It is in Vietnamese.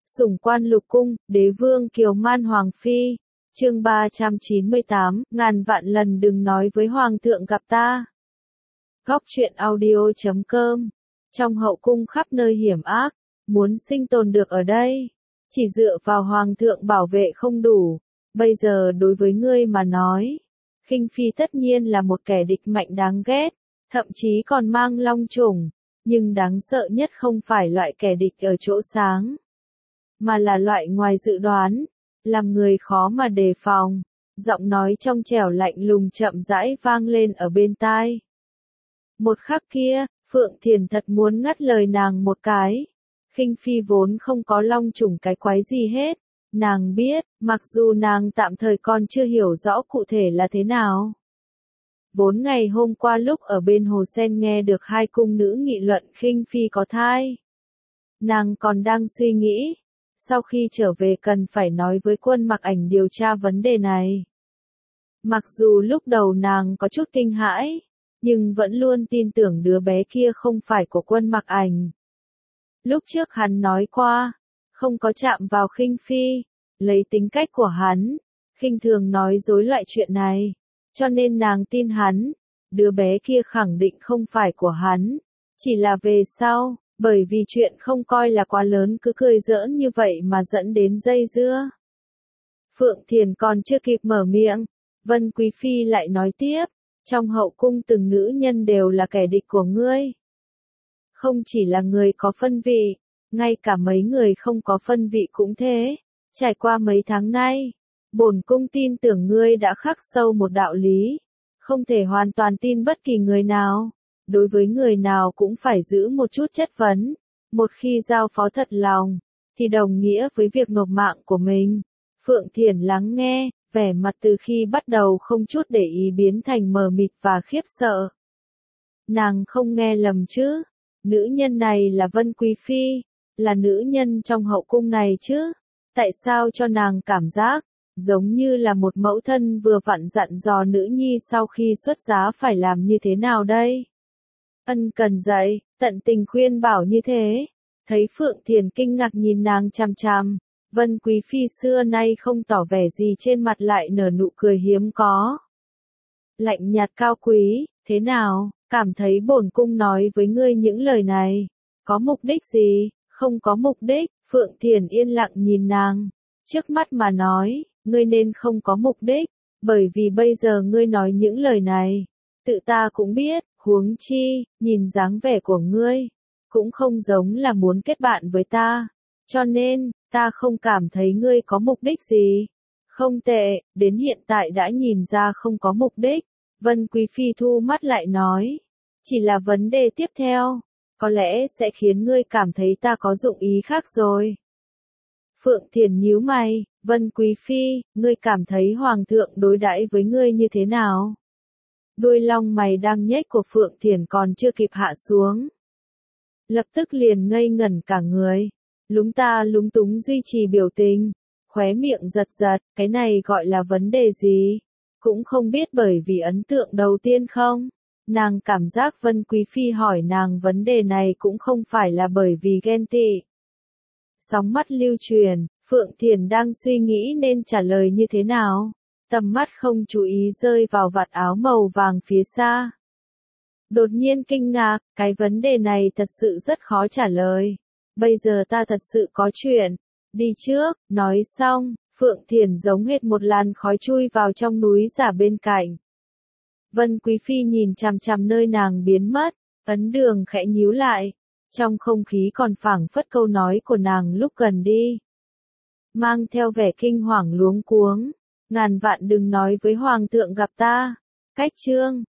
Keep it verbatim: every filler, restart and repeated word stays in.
Sủng quan lục cung, đế vương kiều man hoàng phi. Chương ba trăm chín mươi tám, ngàn vạn lần đừng nói với hoàng thượng gặp ta. Góc truyện audio chấm com. Trong hậu cung khắp nơi hiểm ác, muốn sinh tồn được ở đây, chỉ dựa vào hoàng thượng bảo vệ không đủ. Bây giờ đối với ngươi mà nói, khinh phi tất nhiên là một kẻ địch mạnh đáng ghét, thậm chí còn mang long chủng, nhưng đáng sợ nhất không phải loại kẻ địch ở chỗ sáng, mà là loại ngoài dự đoán, làm người khó mà đề phòng. Giọng nói trong trẻo lạnh lùng chậm rãi vang lên ở bên tai. Một khắc kia, Phượng Thiền thật muốn ngắt lời nàng một cái. Khinh phi vốn không có long chủng cái quái gì hết. Nàng biết, mặc dù nàng tạm thời còn chưa hiểu rõ cụ thể là thế nào. Vốn ngày hôm qua lúc ở bên hồ sen nghe được hai cung nữ nghị luận khinh phi có thai. Nàng còn đang suy nghĩ, sau khi trở về cần phải nói với Quân Mặc Ảnh điều tra vấn đề này. Mặc dù lúc đầu nàng có chút kinh hãi, nhưng vẫn luôn tin tưởng đứa bé kia không phải của Quân Mặc Ảnh. Lúc trước hắn nói qua, không có chạm vào khinh phi, lấy tính cách của hắn, khinh thường nói dối loại chuyện này, cho nên nàng tin hắn, đứa bé kia khẳng định không phải của hắn, chỉ là về sau, bởi vì chuyện không coi là quá lớn cứ cười giỡn như vậy mà dẫn đến dây dưa. Phượng Thiền còn chưa kịp mở miệng, Vân Quý Phi lại nói tiếp, trong hậu cung từng nữ nhân đều là kẻ địch của ngươi. Không chỉ là người có phân vị, ngay cả mấy người không có phân vị cũng thế. Trải qua mấy tháng nay, bổn cung tin tưởng ngươi đã khắc sâu một đạo lý, không thể hoàn toàn tin bất kỳ người nào. Đối với người nào cũng phải giữ một chút chất vấn, một khi giao phó thật lòng, thì đồng nghĩa với việc nộp mạng của mình. Phượng Thiền lắng nghe, vẻ mặt từ khi bắt đầu không chút để ý biến thành mờ mịt và khiếp sợ. Nàng không nghe lầm chứ, nữ nhân này là Vân Quý Phi, là nữ nhân trong hậu cung này chứ, tại sao cho nàng cảm giác, giống như là một mẫu thân vừa vặn dặn dò nữ nhi sau khi xuất giá phải làm như thế nào đây? Ân cần dạy, tận tình khuyên bảo như thế. Thấy Phượng Thiền kinh ngạc nhìn nàng chằm chằm, Vân Quý Phi xưa nay không tỏ vẻ gì trên mặt lại nở nụ cười hiếm có. Lạnh nhạt cao quý, thế nào, cảm thấy bổn cung nói với ngươi những lời này, có mục đích gì? Không có mục đích. Phượng Thiền yên lặng nhìn nàng, trước mắt mà nói, ngươi nên không có mục đích, bởi vì bây giờ ngươi nói những lời này, tự ta cũng biết. Huống chi, nhìn dáng vẻ của ngươi, cũng không giống là muốn kết bạn với ta, cho nên, ta không cảm thấy ngươi có mục đích gì. Không tệ, đến hiện tại đã nhìn ra không có mục đích. Vân Quý Phi thu mắt lại nói, chỉ là vấn đề tiếp theo, có lẽ sẽ khiến ngươi cảm thấy ta có dụng ý khác rồi. Phượng Thiền nhíu mày, Vân Quý Phi, ngươi cảm thấy Hoàng thượng đối đãi với ngươi như thế nào? Đuôi lông mày đang nhếch của Phượng Thiền còn chưa kịp hạ xuống, lập tức liền ngây ngẩn cả người, lúng ta lúng túng duy trì biểu tình, khóe miệng giật giật, cái này gọi là vấn đề gì? Cũng không biết bởi vì ấn tượng đầu tiên không? Nàng cảm giác Vân Quý Phi hỏi nàng vấn đề này cũng không phải là bởi vì ghen tị. Sóng mắt lưu truyền, Phượng Thiền đang suy nghĩ nên trả lời như thế nào. Tầm mắt không chú ý rơi vào vạt áo màu vàng phía xa. Đột nhiên kinh ngạc, cái vấn đề này thật sự rất khó trả lời. Bây giờ ta thật sự có chuyện. Đi trước, nói xong, Phượng Thiền giống hệt một làn khói chui vào trong núi giả bên cạnh. Vân Quý Phi nhìn chằm chằm nơi nàng biến mất, ấn đường khẽ nhíu lại. Trong không khí còn phảng phất câu nói của nàng lúc gần đi. Mang theo vẻ kinh hoàng luống cuống. Ngàn vạn đừng nói với Hoàng thượng gặp ta. Cách chương.